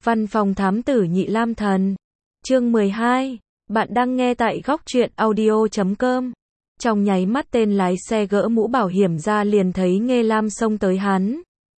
Văn phòng thám tử Nhị Lam Thần. Chương 12. Bạn đang nghe tại góc truyện audio.com. Trong nháy mắt tên lái xe gỡ mũ bảo hiểm ra liền thấy Nghê Lam xông tới hắn.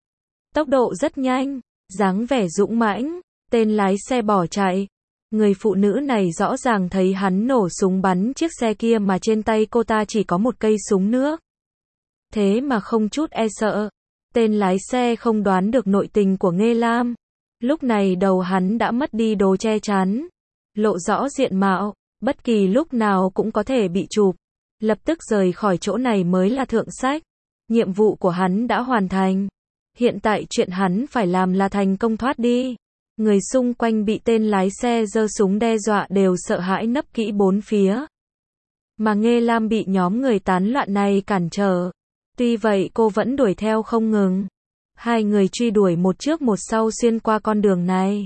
Tốc độ rất nhanh, dáng vẻ dũng mãnh, tên lái xe bỏ chạy. Người phụ nữ này rõ ràng thấy hắn nổ súng bắn chiếc xe kia mà trên tay cô ta chỉ có một cây súng nước. Thế mà không chút e sợ. Tên lái xe không đoán được nội tình của Nghê Lam. Lúc này đầu hắn đã mất đi đồ che chắn, lộ rõ diện mạo, bất kỳ lúc nào cũng có thể bị chụp. Lập tức rời khỏi chỗ này mới là thượng sách. Nhiệm vụ của hắn đã hoàn thành. Hiện tại chuyện hắn phải làm là thành công thoát đi. Người xung quanh bị tên lái xe giơ súng đe dọa đều sợ hãi nấp kỹ bốn phía. Mà Nghê Lam bị nhóm người tán loạn này cản trở. Tuy vậy cô vẫn đuổi theo không ngừng. Hai người truy đuổi một trước một sau xuyên qua con đường này.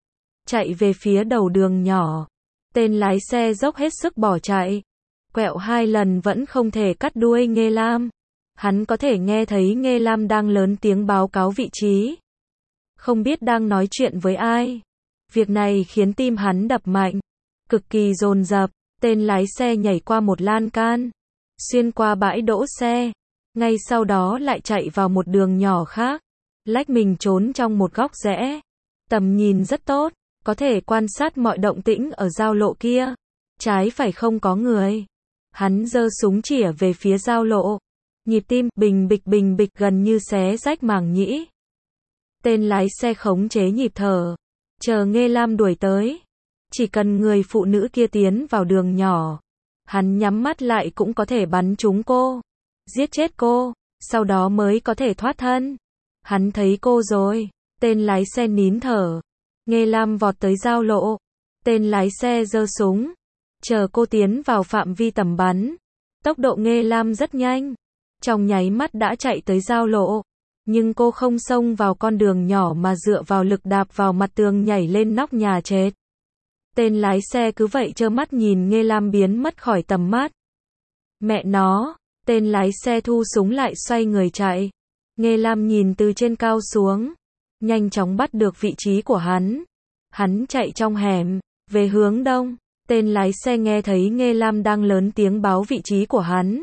Chạy về phía đầu đường nhỏ. Tên lái xe dốc hết sức bỏ chạy. Quẹo 2 lần vẫn không thể cắt đuôi Nghê Lam. Hắn có thể nghe thấy Nghê Lam đang lớn tiếng báo cáo vị trí. Không biết đang nói chuyện với ai. Việc này khiến tim hắn đập mạnh. Cực kỳ dồn dập. Tên lái xe nhảy qua một lan can. Xuyên qua bãi đỗ xe. Ngay sau đó lại chạy vào một đường nhỏ khác. Lách mình trốn trong một góc rẽ. Tầm nhìn rất tốt. Có thể quan sát mọi động tĩnh ở giao lộ kia. Trái phải không có người. Hắn giơ súng chĩa về phía giao lộ. Nhịp tim bình bịch gần như xé rách màng nhĩ. Tên lái xe khống chế nhịp thở. Chờ Nghê Lam đuổi tới. Chỉ cần người phụ nữ kia tiến vào đường nhỏ. Hắn nhắm mắt lại cũng có thể bắn trúng cô. Giết chết cô. Sau đó mới có thể thoát thân. Hắn thấy cô rồi. Tên lái xe nín thở. Nghê Lam vọt tới giao lộ. Tên lái xe giơ súng. Chờ cô tiến vào phạm vi tầm bắn. Tốc độ Nghê Lam rất nhanh. Trong nháy mắt đã chạy tới giao lộ. Nhưng cô không xông vào con đường nhỏ mà dựa vào lực đạp vào mặt tường nhảy lên nóc nhà chết. Tên lái xe cứ vậy trơ mắt nhìn Nghê Lam biến mất khỏi tầm mắt. Mẹ nó, tên lái xe thu súng lại xoay người chạy. Nghê Lam nhìn từ trên cao xuống. Nhanh chóng bắt được vị trí của hắn. Hắn chạy trong hẻm, về hướng đông. Tên lái xe nghe thấy Nghê Lam đang lớn tiếng báo vị trí của hắn.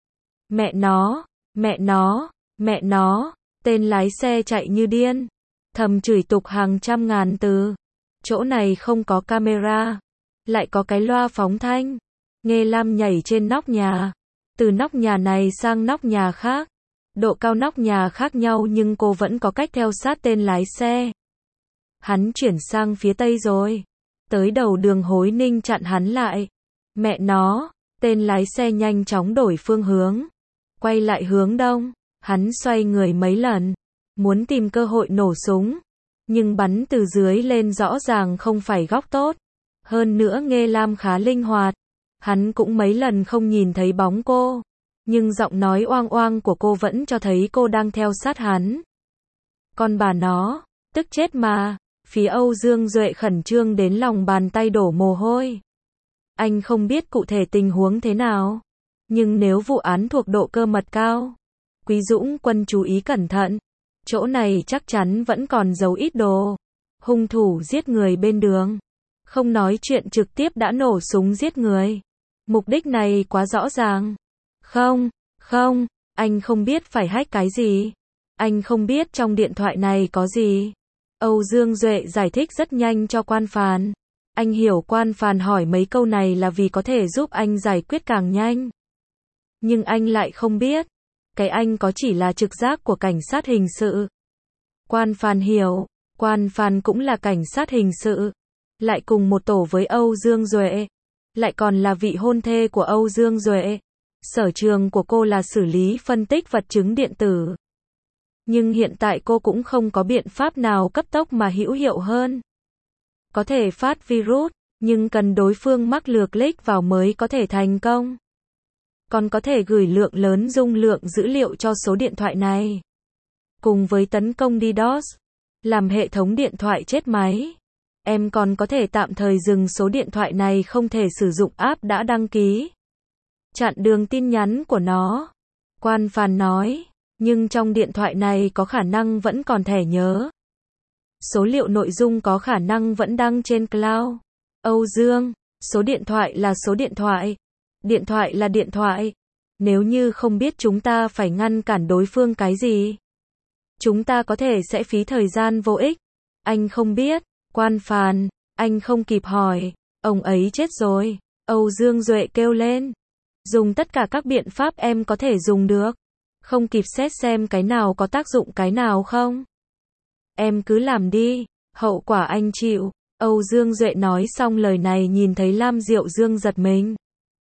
Mẹ nó, mẹ nó, mẹ nó. Tên lái xe chạy như điên. Thầm chửi tục hàng trăm ngàn từ. Chỗ này không có camera. Lại có cái loa phóng thanh. Nghê Lam nhảy trên nóc nhà. Từ nóc nhà này sang nóc nhà khác. Độ cao nóc nhà khác nhau nhưng cô vẫn có cách theo sát tên lái xe. Hắn chuyển sang phía tây rồi. Tới đầu đường Hối Ninh chặn hắn lại. Mẹ nó, tên lái xe nhanh chóng đổi phương hướng. Quay lại hướng đông. Hắn xoay người mấy lần. Muốn tìm cơ hội nổ súng. Nhưng bắn từ dưới lên rõ ràng không phải góc tốt. Hơn nữa Nghê Lam khá linh hoạt. Hắn cũng mấy lần không nhìn thấy bóng cô. Nhưng giọng nói oang oang của cô vẫn cho thấy cô đang theo sát hắn. Con bà nó, tức chết mà. Phía Âu Dương Duệ khẩn trương đến lòng bàn tay đổ mồ hôi. Anh không biết cụ thể tình huống thế nào. Nhưng nếu vụ án thuộc độ cơ mật cao. Quý Dũng Quân chú ý cẩn thận. Chỗ này chắc chắn vẫn còn giấu ít đồ. Hung thủ giết người bên đường. Không nói chuyện trực tiếp đã nổ súng giết người. Mục đích này quá rõ ràng. Không, anh không biết phải hack cái gì. Anh không biết trong điện thoại này có gì. Âu Dương Duệ giải thích rất nhanh cho Quan Phàn. Anh hiểu Quan Phàn hỏi mấy câu này là vì có thể giúp anh giải quyết càng nhanh. Nhưng anh lại không biết. Cái anh có chỉ là trực giác của cảnh sát hình sự. Quan Phàn hiểu. Quan Phàn cũng là cảnh sát hình sự. Lại cùng một tổ với Âu Dương Duệ. Lại còn là vị hôn thê của Âu Dương Duệ. Sở trường của cô là xử lý phân tích vật chứng điện tử. Nhưng hiện tại cô cũng không có biện pháp nào cấp tốc mà hữu hiệu hơn. Có thể phát virus, nhưng cần đối phương mắc lừa click vào mới có thể thành công. Còn có thể gửi lượng lớn dung lượng dữ liệu cho số điện thoại này. Cùng với tấn công DDoS, làm hệ thống điện thoại chết máy. Em còn có thể tạm thời dừng số điện thoại này không thể sử dụng app đã đăng ký. Chặn đường tin nhắn của nó. Quan Phàn nói, nhưng trong điện thoại này có khả năng vẫn còn thẻ nhớ. Số liệu nội dung có khả năng vẫn đăng trên cloud. Âu Dương, số điện thoại là số điện thoại. Điện thoại là điện thoại. Nếu như không biết chúng ta phải ngăn cản đối phương cái gì? Chúng ta có thể sẽ phí thời gian vô ích. Anh không biết. Quan Phàn, anh không kịp hỏi. Ông ấy chết rồi. Âu Dương Duệ kêu lên. Dùng tất cả các biện pháp em có thể dùng được. Không kịp xét xem cái nào có tác dụng cái nào không. Em cứ làm đi. Hậu quả anh chịu. Âu Dương Duệ nói xong lời này nhìn thấy Lam Diệu Dương giật mình.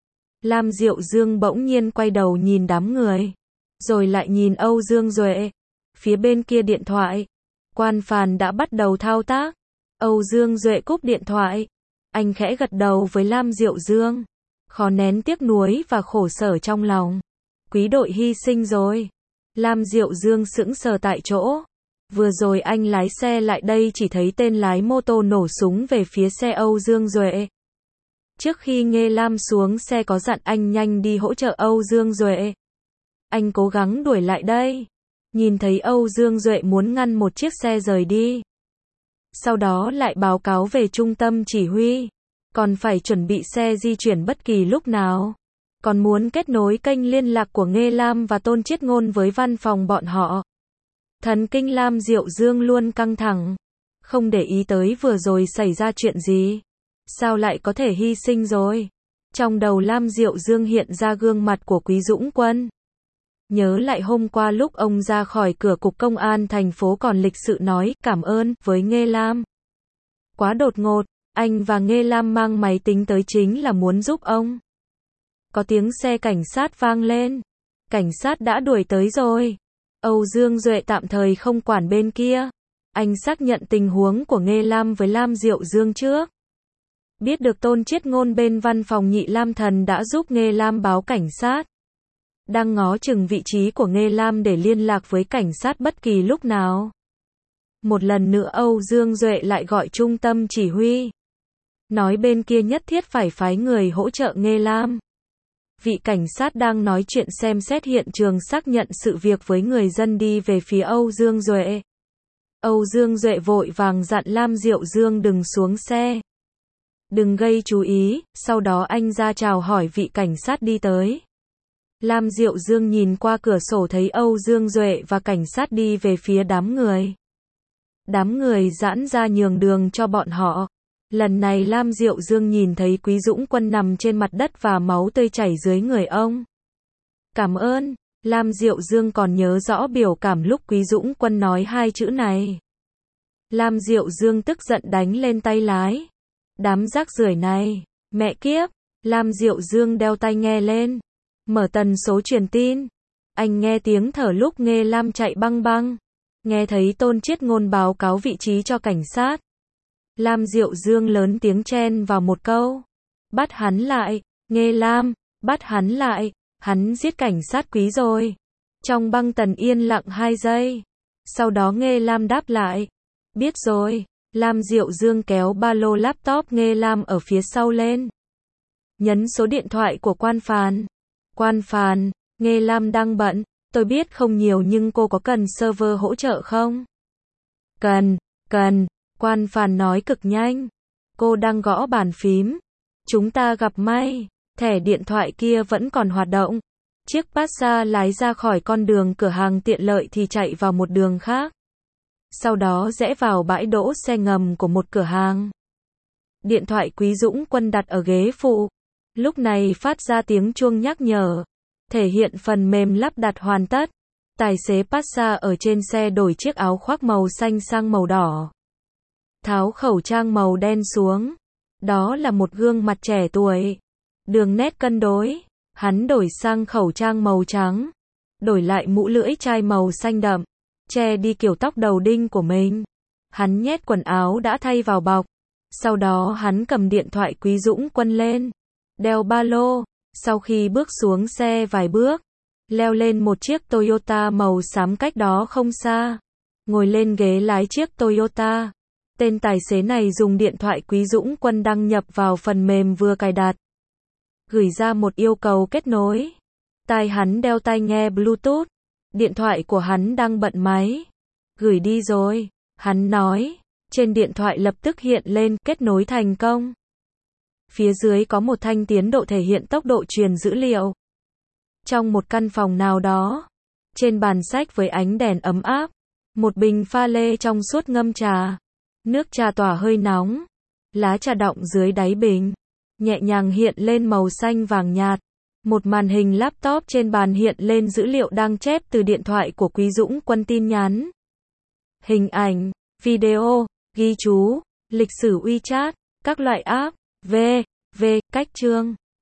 Lam Diệu Dương bỗng nhiên quay đầu nhìn đám người. Rồi lại nhìn Âu Dương Duệ. Phía bên kia điện thoại. Quan Phàn đã bắt đầu thao tác. Âu Dương Duệ cúp điện thoại. Anh khẽ gật đầu với Lam Diệu Dương. Khó nén tiếc nuối và khổ sở trong lòng. Quý đội hy sinh rồi. Lam Diệu Dương sững sờ tại chỗ. Vừa rồi anh lái xe lại đây chỉ thấy tên lái mô tô nổ súng về phía xe Âu Dương Duệ. Trước khi Nghê Lam xuống xe có dặn anh nhanh đi hỗ trợ Âu Dương Duệ. Anh cố gắng đuổi lại đây. Nhìn thấy Âu Dương Duệ muốn ngăn một chiếc xe rời đi. Sau đó lại báo cáo về trung tâm chỉ huy. Còn phải chuẩn bị xe di chuyển bất kỳ lúc nào. Còn muốn kết nối kênh liên lạc của Nghê Lam và Tôn Chiết Ngôn với văn phòng bọn họ. Thần kinh Lam Diệu Dương luôn căng thẳng. Không để ý tới vừa rồi xảy ra chuyện gì. Sao lại có thể hy sinh rồi? Trong đầu Lam Diệu Dương hiện ra gương mặt của Quý Dũng Quân. Nhớ lại hôm qua lúc ông ra khỏi cửa cục công an thành phố còn lịch sự nói cảm ơn với Nghê Lam. Quá đột ngột, anh và Nghê Lam mang máy tính tới chính là muốn giúp ông. Có tiếng xe cảnh sát vang lên. Cảnh sát đã đuổi tới rồi. Âu Dương Duệ tạm thời không quản bên kia. Anh xác nhận tình huống của Nghê Lam với Lam Diệu Dương trước. Biết được Tôn Chiết Ngôn bên văn phòng Nhị Lam Thần đã giúp Nghê Lam báo cảnh sát. Đang ngó chừng vị trí của Nghê Lam để liên lạc với cảnh sát bất kỳ lúc nào. Một lần nữa Âu Dương Duệ lại gọi trung tâm chỉ huy. Nói bên kia nhất thiết phải phái người hỗ trợ Nghê Lam. Vị cảnh sát đang nói chuyện xem xét hiện trường xác nhận sự việc với người dân đi về phía Âu Dương Duệ. Âu Dương Duệ vội vàng dặn Lam Diệu Dương đừng xuống xe. Đừng gây chú ý, sau đó anh ra chào hỏi vị cảnh sát đi tới. Lam Diệu Dương nhìn qua cửa sổ thấy Âu Dương Duệ và cảnh sát đi về phía đám người. Đám người giãn ra nhường đường cho bọn họ. Lần này Lam Diệu Dương nhìn thấy Quý Dũng Quân nằm trên mặt đất và máu tươi chảy dưới người ông. Cảm ơn. Lam Diệu Dương còn nhớ rõ biểu cảm lúc Quý Dũng Quân nói hai chữ này. Lam Diệu Dương tức giận đánh lên tay lái. Đám rác rưởi này. Mẹ kiếp. Lam Diệu Dương đeo tai nghe lên. Mở tần số truyền tin. Anh nghe tiếng thở lúc Nghê Lam chạy băng băng. Nghe thấy Tôn Chiết Ngôn báo cáo vị trí cho cảnh sát. Lam Diệu Dương lớn tiếng chen vào một câu. Bắt hắn lại. Nghê Lam. Bắt hắn lại. Hắn giết cảnh sát Quý rồi. Trong băng tần yên lặng 2 giây. Sau đó Nghê Lam đáp lại. Biết rồi. Lam Diệu Dương kéo ba lô laptop Nghê Lam ở phía sau lên. Nhấn số điện thoại của Quan Phàn. Quan Phàn, Nghê Lam đang bận. Tôi biết không nhiều nhưng cô có cần server hỗ trợ không? Cần. Quan Phàn nói cực nhanh. Cô đang gõ bàn phím. Chúng ta gặp may. Thẻ điện thoại kia vẫn còn hoạt động. Chiếc Passat lái ra khỏi con đường cửa hàng tiện lợi thì chạy vào một đường khác. Sau đó rẽ vào bãi đỗ xe ngầm của một cửa hàng. Điện thoại Quý Dũng Quân đặt ở ghế phụ. Lúc này phát ra tiếng chuông nhắc nhở. Thể hiện phần mềm lắp đặt hoàn tất. Tài xế Passat ở trên xe đổi chiếc áo khoác màu xanh sang màu đỏ. Tháo khẩu trang màu đen xuống. Đó là một gương mặt trẻ tuổi. Đường nét cân đối. Hắn đổi sang khẩu trang màu trắng. Đổi lại mũ lưỡi chai màu xanh đậm. Che đi kiểu tóc đầu đinh của mình. Hắn nhét quần áo đã thay vào bọc. Sau đó hắn cầm điện thoại Quý Dũng Quân lên. Đeo ba lô. Sau khi bước xuống xe vài bước. Leo lên một chiếc Toyota màu xám cách đó không xa. Ngồi lên ghế lái chiếc Toyota. Tên tài xế này dùng điện thoại Quý Dũng Quân đăng nhập vào phần mềm vừa cài đặt. Gửi ra một yêu cầu kết nối. Tai hắn đeo tai nghe Bluetooth. Điện thoại của hắn đang bận máy. Gửi đi rồi. Hắn nói. Trên điện thoại lập tức hiện lên kết nối thành công. Phía dưới có một thanh tiến độ thể hiện tốc độ truyền dữ liệu. Trong một căn phòng nào đó, trên bàn sách với ánh đèn ấm áp, một bình pha lê trong suốt ngâm trà. Nước trà tỏa hơi nóng, lá trà đọng dưới đáy bình, nhẹ nhàng hiện lên màu xanh vàng nhạt. Một màn hình laptop trên bàn hiện lên dữ liệu đang chép từ điện thoại của Quý Dũng Quân, tin nhắn, hình ảnh, video, ghi chú, lịch sử WeChat, các loại app, cách chương.